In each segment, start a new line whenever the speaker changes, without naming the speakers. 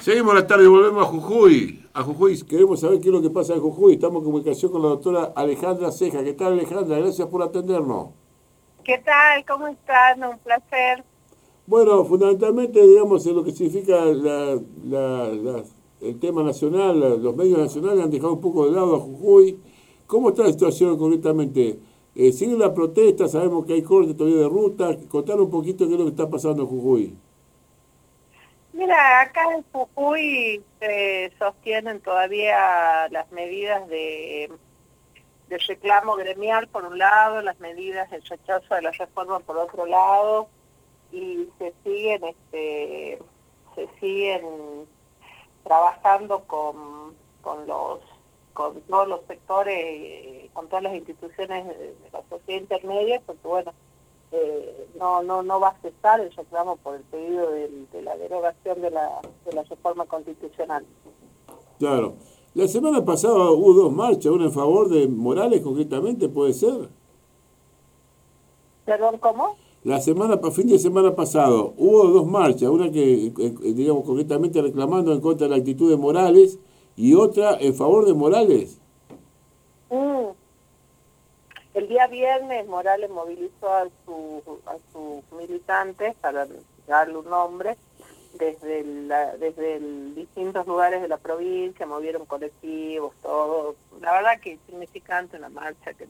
Seguimos la tarde y volvemos a Jujuy. A Jujuy, queremos saber qué es lo que pasa en Jujuy. Estamos en comunicación con la doctora Alejandra Ceja. ¿Qué tal, Alejandra? Gracias por atendernos.
¿Qué tal? ¿Cómo están? Un placer.
Bueno, fundamentalmente, digamos, en lo que significa el tema nacional, los medios nacionales han dejado un poco de lado a Jujuy. ¿Cómo está la situación concretamente? ¿Sigue la protesta? Sabemos que hay cortes todavía de ruta. Contar un poquito qué es lo que está pasando en Jujuy.
Mira, acá en Jujuy se sostienen todavía las medidas de reclamo gremial por un lado, las medidas del rechazo de la reforma por otro lado, y se siguen trabajando con todos los sectores, con todas las instituciones de la sociedad intermedia, porque bueno, no va a cesar el reclamo por el pedido de la derogación de la reforma constitucional.
Claro. La semana pasada hubo dos marchas, una en favor de Morales concretamente, ¿puede ser?
¿Perdón, cómo?
Fin de semana pasado hubo dos marchas, una que, digamos, concretamente reclamando en contra de la actitud de Morales y otra en favor de Morales.
Mm. El día viernes Morales movilizó a sus militantes para darle un nombre desde distintos lugares de la provincia, movieron colectivos, todo. La verdad que es significante una marcha que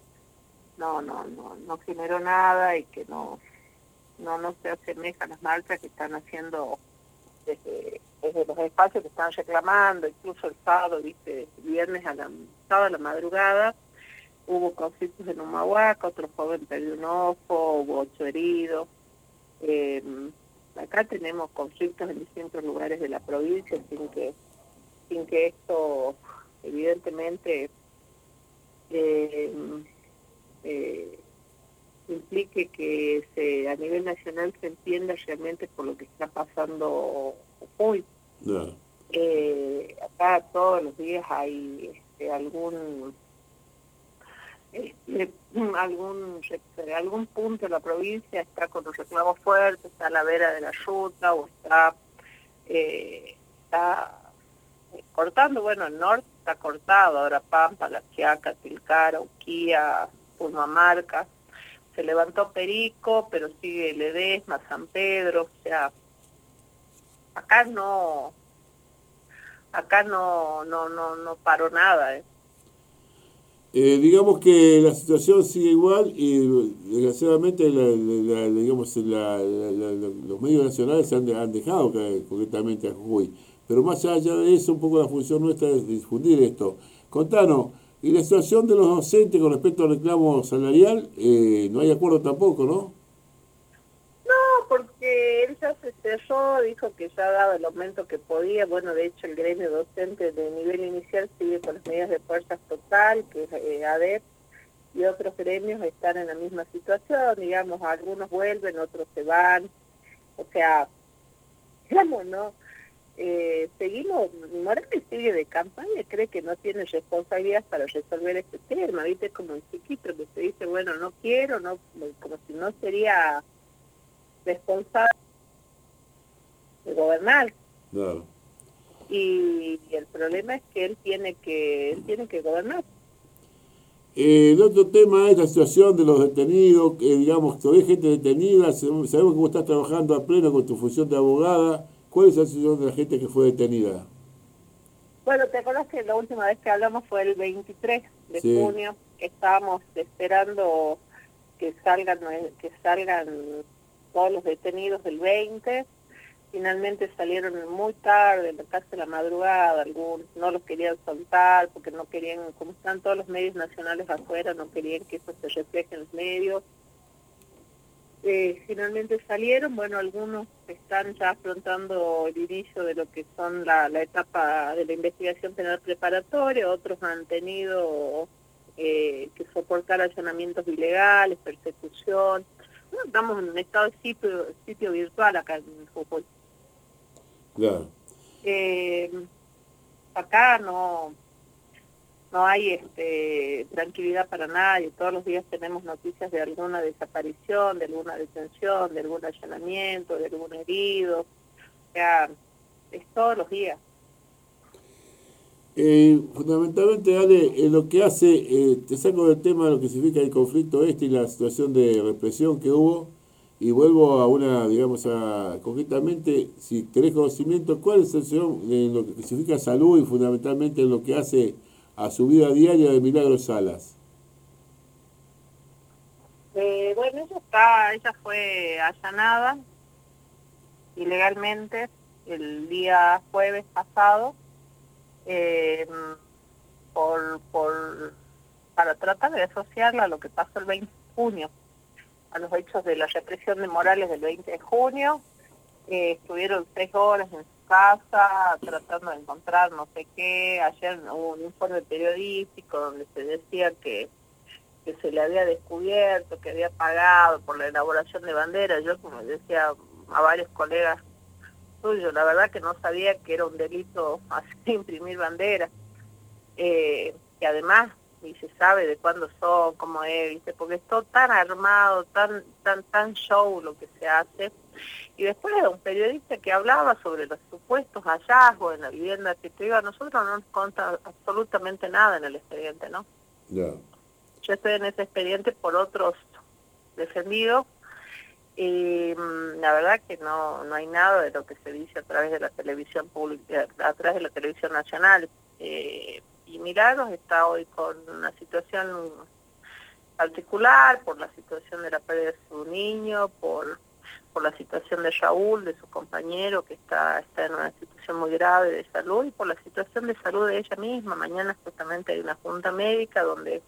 no generó nada y que no se asemeja a las marchas que están haciendo desde los espacios que están reclamando, incluso el sábado, viste, sábado a la madrugada, hubo conflictos en Humahuaca, otro joven perdió un ojo, hubo 8 heridos. Acá tenemos conflictos en distintos lugares de la provincia sin que esto evidentemente eh, eh, implique que a nivel nacional se entienda realmente por lo que está pasando hoy.
No.
Acá todos los días hay este, algún punto de la provincia está con los reclamos fuertes, está a la vera de la ruta o está cortando. Bueno, el norte está cortado, ahora Pampa, La Quiaca, Tilcara, Uquía, Purmamarca. Se levantó Perico, pero sigue Ledesma, San Pedro, o sea, acá no paró nada, ¿eh?
Digamos que la situación sigue igual y desgraciadamente digamos, los medios nacionales han dejado caer concretamente a Jujuy. Pero más allá de eso, un poco la función nuestra es difundir esto. Contanos, y la situación de los docentes con respecto al reclamo salarial, no hay acuerdo tampoco, ¿no?
Porque él ya se cerró, dijo que ya daba el aumento que podía. Bueno, de hecho el gremio docente de nivel inicial sigue con las medidas de fuerza total, que es ADEP, y otros gremios están en la misma situación, digamos, algunos vuelven, otros se van, o sea, digamos, ¿no? Seguimos, Morales sigue de campaña, cree que no tiene responsabilidad para resolver este tema, ¿viste? Como el chiquito que se dice, bueno, no quiero, no, como si no sería responsable de gobernar.
Claro.
Y el problema es que él tiene que gobernar.
El otro tema es la situación de los detenidos, que digamos, todavía hay gente detenida, sabemos que vos estás trabajando a pleno con tu función de abogada. ¿Cuál es la situación de la gente que fue detenida?
Bueno, ¿te acuerdas que la última vez que hablamos fue el 23 de
Sí,
junio? Estábamos esperando que salgan todos los detenidos del 20. Finalmente salieron muy tarde, casi a la madrugada. Algunos no los querían soltar porque no querían, como están todos los medios nacionales afuera, no querían que eso se refleje en los medios. Finalmente salieron. Bueno, algunos están ya afrontando el inicio de lo que son la etapa de la investigación penal preparatoria, otros han tenido que soportar allanamientos ilegales, persecución. Bueno, estamos en un estado de sitio virtual acá en Jujuy.
claro.
Eh, Acá no hay tranquilidad para nadie. Todos los días tenemos noticias de alguna desaparición, de alguna detención, de algún allanamiento, de algún herido. O sea, es todos los días.
Fundamentalmente, Ale, lo que hace, te saco del tema de lo que significa el conflicto y la situación de represión que hubo, y vuelvo a una, digamos, concretamente, si tenés conocimiento, ¿cuál es el situación en lo que significa salud y fundamentalmente en lo que hace a su vida diaria de Milagros Salas?
Bueno, ella fue allanada ilegalmente el día jueves pasado, eh, para tratar de asociarla a lo que pasó el 20 de junio, a los hechos de la represión de Morales del 20 de junio. Estuvieron 6 horas en su casa tratando de encontrar no sé qué. Ayer hubo un informe periodístico donde se decía que se le había descubierto, que había pagado por la elaboración de banderas. Yo, como decía a varios colegas suyos, la verdad que no sabía que era un delito así imprimir banderas. Y además ni se sabe de cuándo son, cómo es, ¿viste? Porque es todo tan armado, tan show lo que se hace. Y después era un periodista que hablaba sobre los supuestos hallazgos en la vivienda que iba. A nosotros no nos conta absolutamente nada en el expediente, ¿no?
Ya.
Yo estoy en ese expediente por otros defendidos, y la verdad que no hay nada de lo que se dice a través de la televisión pública, a través de la televisión nacional. Y Milagros está hoy con una situación particular por la situación de la pérdida de su niño, por la situación de Raúl, de su compañero, que está en una situación muy grave de salud, y por la situación de salud de ella misma. Mañana justamente hay una junta médica donde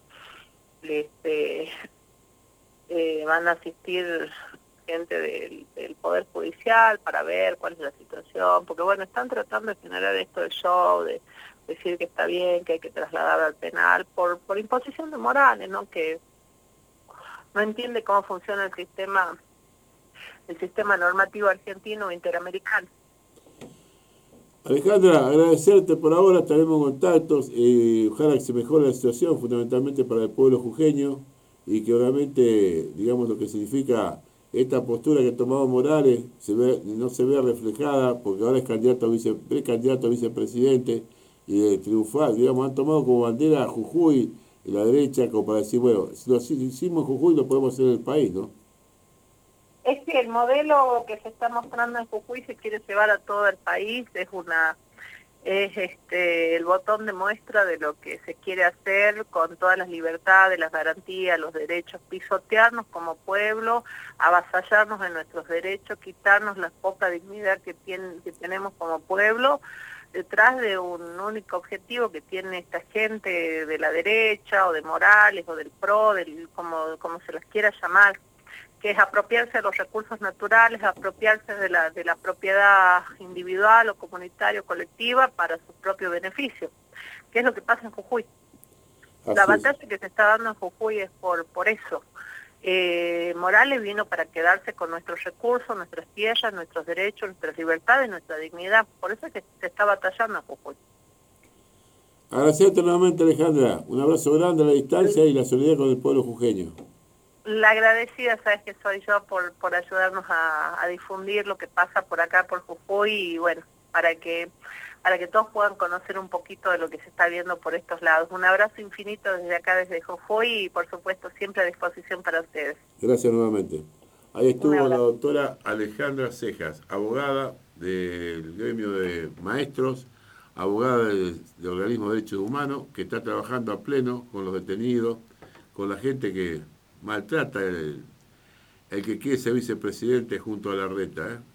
van a asistir gente del Poder Judicial para ver cuál es la situación, porque bueno, están tratando de generar esto del show, de decir que está bien, que hay que trasladar al penal, por imposición de Morales, ¿no? Que no entiende cómo funciona el sistema normativo argentino o interamericano.
Alejandra, agradecerte por ahora, estaremos en contactos, ojalá que se mejore la situación, fundamentalmente para el pueblo jujeño, y que obviamente, digamos, lo que significa esta postura que ha tomado Morales no se vea reflejada, porque ahora es precandidato a vicepresidente, y de triunfar, digamos, han tomado como bandera a Jujuy y la derecha, como para decir, bueno, si lo hicimos en Jujuy, lo podemos hacer en el país, ¿no?
Es que el modelo que se está mostrando en Jujuy se quiere llevar a todo el país, es el botón de muestra de lo que se quiere hacer con todas las libertades, las garantías, los derechos, pisotearnos como pueblo, avasallarnos en nuestros derechos, quitarnos la poca dignidad que tenemos como pueblo, detrás de un único objetivo que tiene esta gente de la derecha o de Morales o del PRO, como se las quiera llamar, que es apropiarse de los recursos naturales, apropiarse de la propiedad individual o comunitaria o colectiva para su propio beneficio. ¿Qué es lo que pasa en Jujuy? La batalla que se está dando en Jujuy es por eso. Morales vino para quedarse con nuestros recursos, nuestras tierras, nuestros derechos, nuestras libertades, nuestra dignidad. Por eso es que se está batallando en Jujuy.
Agradecerte nuevamente, Alejandra. Un abrazo grande a la distancia y la solidaridad con el pueblo jujeño.
La agradecida, sabes que soy yo por ayudarnos a difundir lo que pasa por acá, por Jujuy, y bueno, para que todos puedan conocer un poquito de lo que se está viendo por estos lados. Un abrazo infinito desde acá, desde Jujuy, y por supuesto siempre a disposición para ustedes.
Gracias nuevamente. Ahí estuvo la doctora Alejandra Cejas, abogada del gremio de maestros, abogada del organismo de derechos humanos, que está trabajando a pleno con los detenidos, con la gente que maltrata el que quiere ser vicepresidente junto a Larreta, ¿eh?